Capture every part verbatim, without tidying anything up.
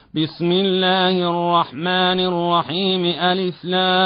بسم الله الرحمن الرحيم ألف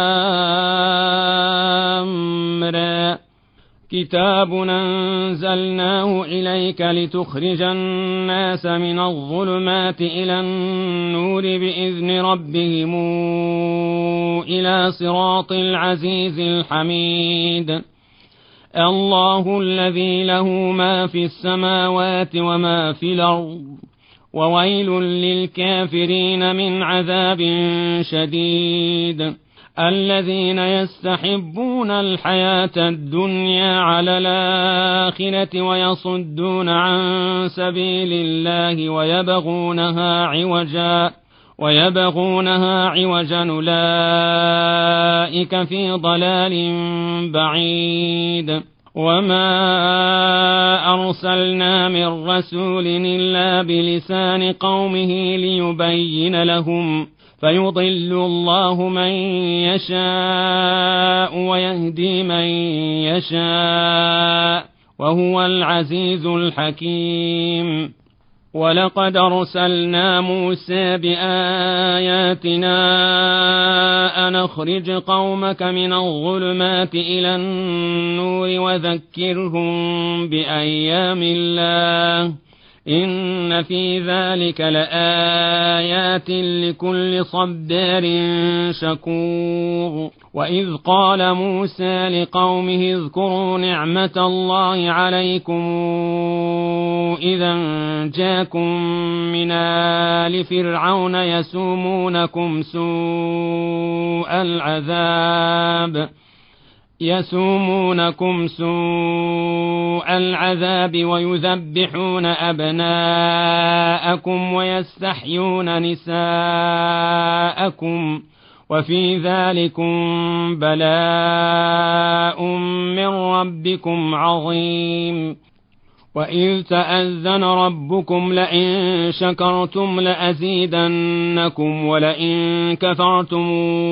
لام را كتاب أنزلناه إليك لتخرج الناس من الظلمات إلى النور بإذن ربهم إلى صراط العزيز الحميد الله الذي له ما في السماوات وما في الأرض وويل للكافرين من عذاب شديد الذين يستحبون الحياة الدنيا على الآخرة ويصدون عن سبيل الله ويبغونها عوجا ويبغونها عوجا أولئك في ضلال بعيد وما أرسلنا من رسول إلا بلسان قومه ليبين لهم فيضل الله من يشاء ويهدي من يشاء وهو العزيز الحكيم ولقد أرسلنا موسى بآياتنا أن أخرج قومك من الظلمات إلى النور وذكرهم بأيام الله إن في ذلك لآيات لكل صبار شكور وإذ قال موسى لقومه اذكروا نعمة الله عليكم إذا جاءكم من آل فرعون يسومونكم سوء العذاب يسومونكم سوء العذاب ويذبحون أبناءكم ويستحيون نساءكم وفي ذلكم بلاء من ربكم عظيم وإذ تأذن ربكم لئن شكرتم لأزيدنكم ولئن كفرتم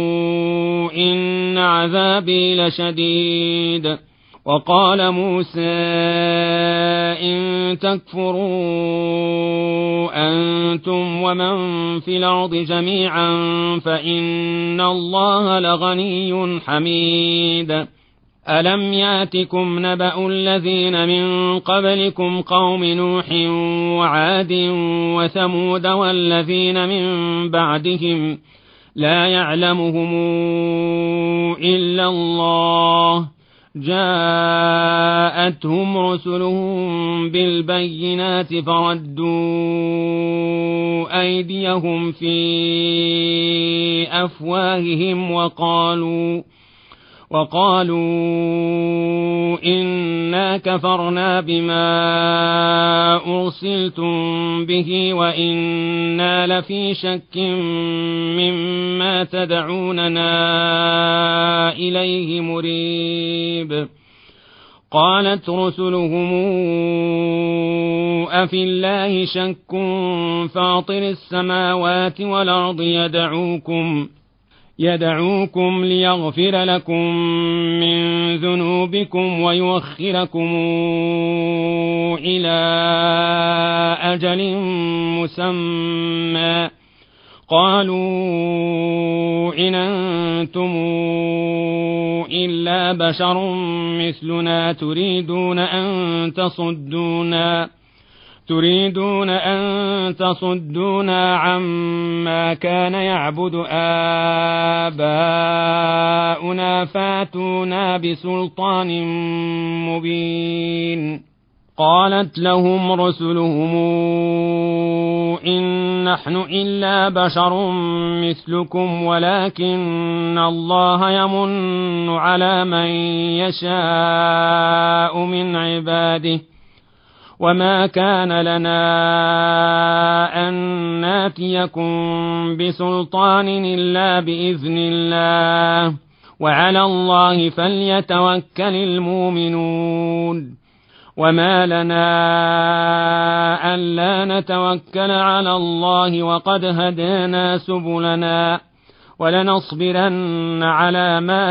إن عذابي لشديد وقال موسى إن تكفروا أنتم ومن في الأرض جميعا فإن الله لغني حميد ألم ياتكم نبأ الذين من قبلكم قوم نوح وعاد وثمود والذين من بعدهم لا يعلمهم إلا الله جاءتهم رسلهم بالبينات فردوا أيديهم في أفواههم وقالوا وقالوا إنا كفرنا بما أرسلتم به وإنا لفي شك مما تدعوننا إليه مريب قالت رسلهم أفي الله شك فاطر السماوات والأرض يدعوكم يدعوكم ليغفر لكم من ذنوبكم ويؤخركم إلى أجل مسمى قالوا إن أنتم إلا بشر مثلنا تريدون أن تصدونا تريدون أن تصدونا عما كان يعبد آباؤنا فاتونا بسلطان مبين قالت لهم رسلهم إن نحن إلا بشر مثلكم ولكن الله يمن على من يشاء من عباده وما كان لنا أن ناتيكم بسلطان إلا بإذن الله وعلى الله فليتوكل المؤمنون وما لنا ألا نتوكل على الله وقد هدانا سبلنا ولنصبرن على ما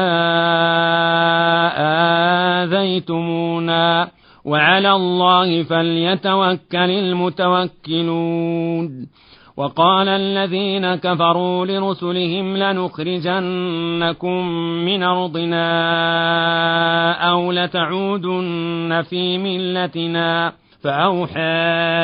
آذيتمونا وعلى الله فليتوكل المتوكلون وقال الذين كفروا لرسلهم لنخرجنكم من أرضنا أو لتعودن في ملتنا فأوحى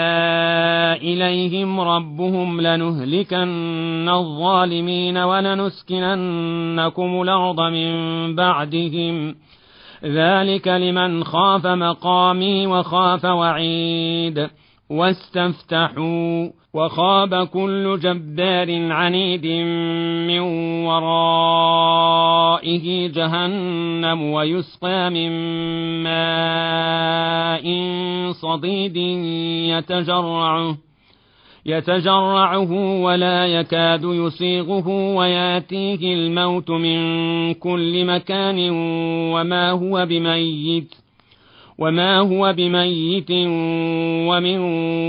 إليهم ربهم لنهلكن الظالمين ولنسكننكم الأرض من بعدهم ذلك لمن خاف مقامي وخاف وعيد واستفتحوا وخاب كل جبار عنيد من ورائه جهنم ويسقى من ماء صديد يتجرعه يتجرعه ولا يكاد يسيغه وياتيه الموت من كل مكان وما هو بميت وما هو بميت ومن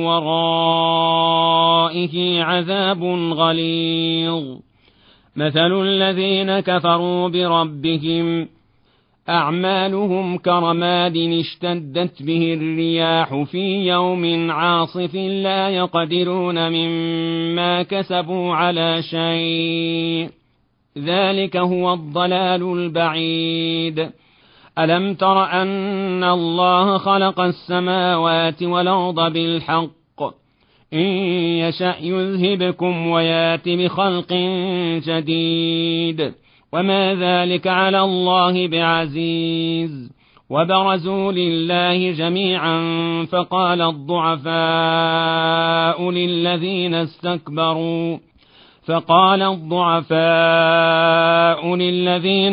ورائه عذاب غليظ مثل الذين كفروا بربهم أعمالهم كرماد اشتدت به الرياح في يوم عاصف لا يقدرون مما كسبوا على شيء ذلك هو الضلال البعيد ألم تر أن الله خلق السماوات والأرض بالحق إن يشأ يذهبكم ويات بخلق جديد وما ذلك على الله بعزيز وبرزوا لله جميعا فقال الضعفاء للذين استكبروا فقال الضعفاء للذين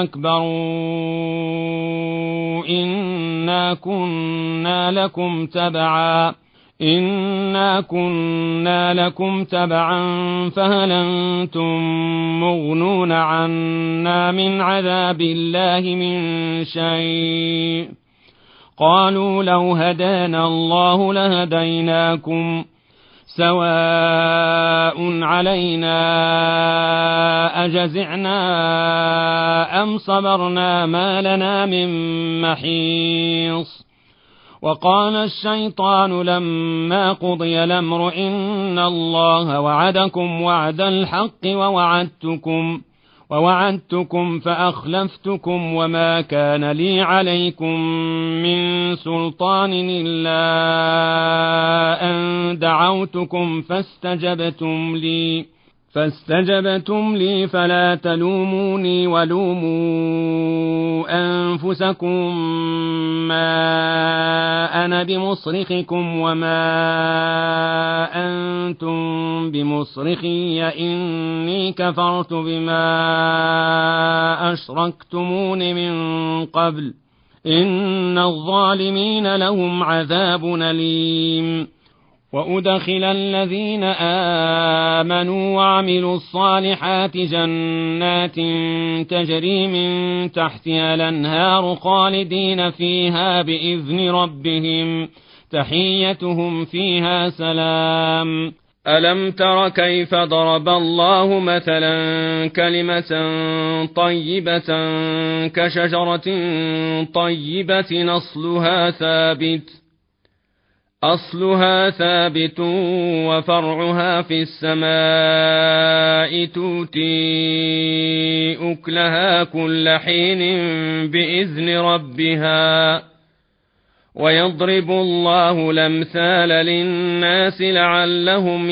استكبروا إنا كنا لكم تبعا إنا كنا لكم تبعا فهل أنتم مغنون عنا من عذاب الله من شيء قالوا لو هدانا الله لهديناكم سواء علينا أجزعنا أم صبرنا ما لنا من محيص وقال الشيطان لما قضي الأمر إن الله وعدكم وعد الحق ووعدتكم ووعدتكم فأخلفتكم وما كان لي عليكم من سلطان إلا أن دعوتكم فاستجبتم لي فاستجبتم لي فلا تلوموني ولوموا أنفسكم ما أنا بمصرخكم وما أنتم بمصرخي إني كفرت بما أشركتمون من قبل إن الظالمين لهم عذاب أليم وأدخل الذين آمنوا وعملوا الصالحات جنات تجري من تحتها الأنهار خالدين فيها بإذن ربهم تحيتهم فيها سلام ألم تر كيف ضرب الله مثلا كلمة طيبة كشجرة طيبة أصلها ثابت أصلها ثابت وفرعها في السماء تؤتي أكلها كل حين بإذن ربها ويضرب الله الأمثال للناس لعلهم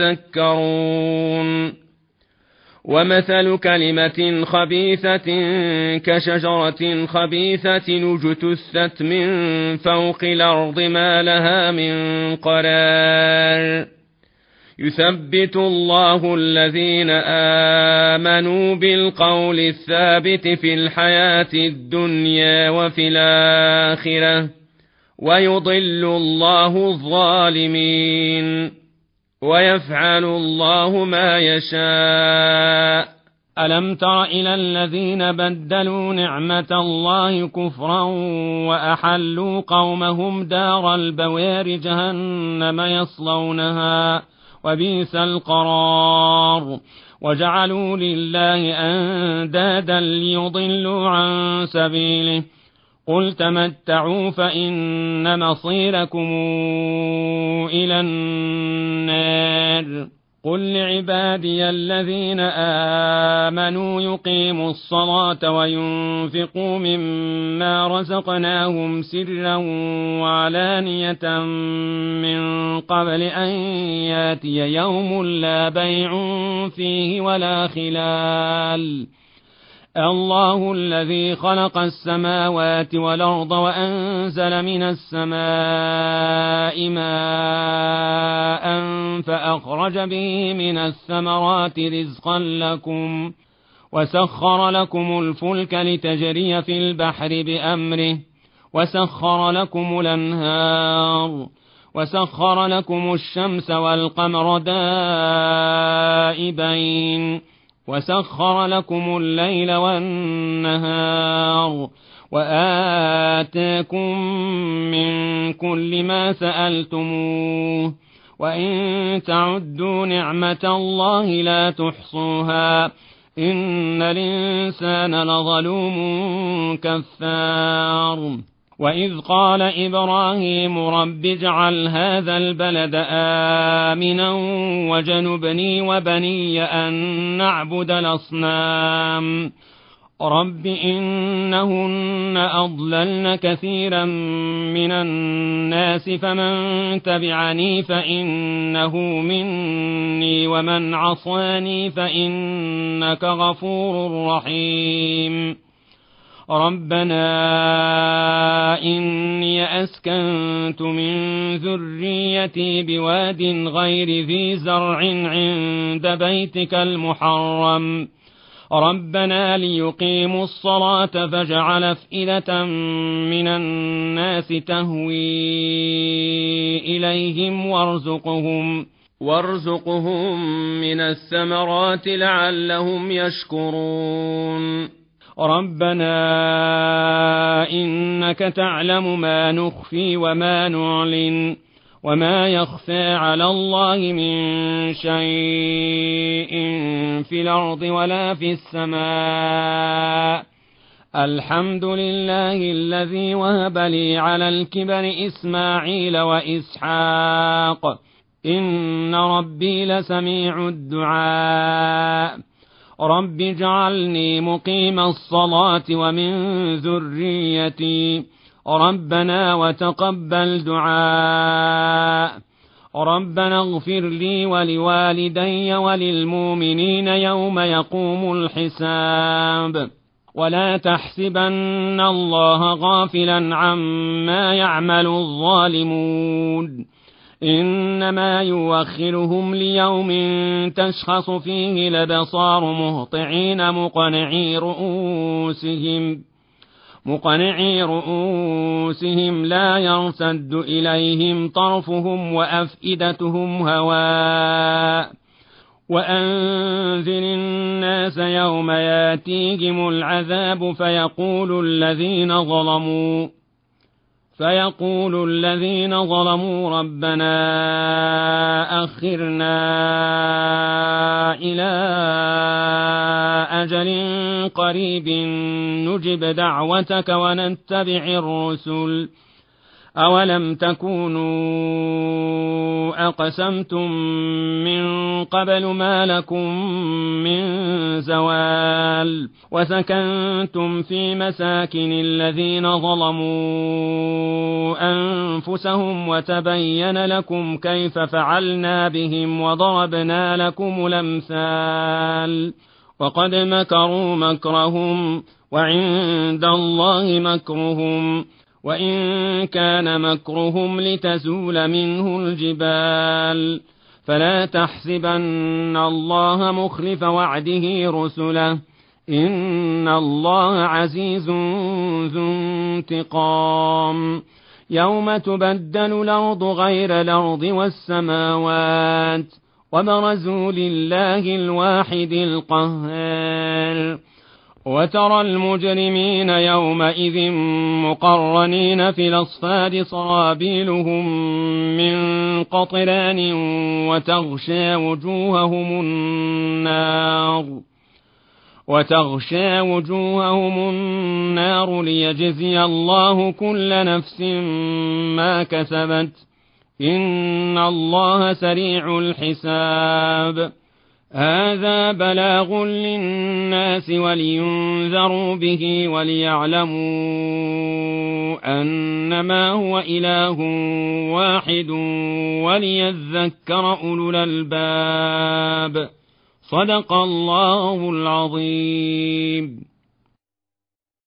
يتذكرون ومثل كلمة خبيثة كشجرة خبيثة اجتثت من فوق الأرض ما لها من قرار يثبت الله الذين آمنوا بالقول الثابت في الحياة الدنيا وفي الآخرة ويضل الله الظالمين ويفعل الله ما يشاء ألم تر إلى الذين بدلوا نعمة الله كفرا وأحلوا قومهم دار البوار جهنم يصلونها وبئس القرار وجعلوا لله أندادا ليضلوا عن سبيله قل تمتعوا فإن مصيركم إلى النار قل لعبادي الذين آمنوا يقيموا الصلاة وينفقوا مما رزقناهم سرا وعلانية من قبل أن ياتي يوم لا بيع فيه ولا خلال الله الذي خلق السماوات والأرض وأنزل من السماء ماء فأخرج به من الثمرات رزقا لكم وسخر لكم الفلك لتجري في البحر بأمره وسخر لكم الأنهار وسخر لكم الشمس والقمر دائبين وسخر لكم الليل والنهار وآتاكم من كل ما سألتموه وإن تعدوا نعمة الله لا تحصوها إن الإنسان لظلوم كفار وإذ قال إبراهيم رب اجعل هذا البلد آمنا وجنبني وبني أن نعبد الأصنام رب إنهن أضللن كثيرا من الناس فمن تبعني فإنه مني ومن عصاني فإنك غفور رحيم ربنا إني أسكنت من ذريتي بواد غير ذي زرع عند بيتك المحرم ربنا ليقيموا الصلاة فاجعل أفئدة من الناس تهوي إليهم وارزقهم وارزقهم من الثمرات لعلهم يشكرون ربنا إنك تعلم ما نخفي وما نعلن وما يخفى على الله من شيء في الأرض ولا في السماء الحمد لله الذي وهب لي على الكبر إسماعيل وإسحاق إن ربي لسميع الدعاء رب اجعلني مقيم الصلاة ومن ذريتي ربنا وتقبل دعاء ربنا اغفر لي ولوالدي وللمؤمنين يوم يقوم الحساب ولا تحسبن الله غافلا عما يعمل الظالمون إنما يوخرهم ليوم تشخص فيه الأبصار مهطعين مقنعي رؤوسهم مقنعي رؤوسهم لا يرتد إليهم طرفهم وأفئدتهم هواء وأنذر الناس يوم ياتيهم العذاب فيقول الذين ظلموا فيقول الذين ظلموا ربنا أخرنا إلى أجل قريب نجب دعوتك ونتبع الرسل أولم تكونوا أقسمتم من قبل ما لكم من زوال وسكنتم في مساكن الذين ظلموا أنفسهم وتبين لكم كيف فعلنا بهم وضربنا لكم الأمثال وقد مكروا مكرهم وعند الله مكرهم وإن كان مكرهم لتزول منه الجبال فلا تحسبن الله مخلف وعده رسله إن الله عزيز ذو انتقام يوم تبدل الأرض غير الأرض والسماوات وبرزوا لله الواحد القهار وترى المجرمين يومئذ مقرنين في الأصفاد صرابيلهم من قطران وتغشى وجوههم النار وتغشى وجوههم النار ليجزي الله كل نفس ما كسبت إن الله سريع الحساب. هذا بلاغ للناس ولينذروا به وليعلموا أنما هو إله واحد وليذكر أولو الألباب. صدق الله العظيم.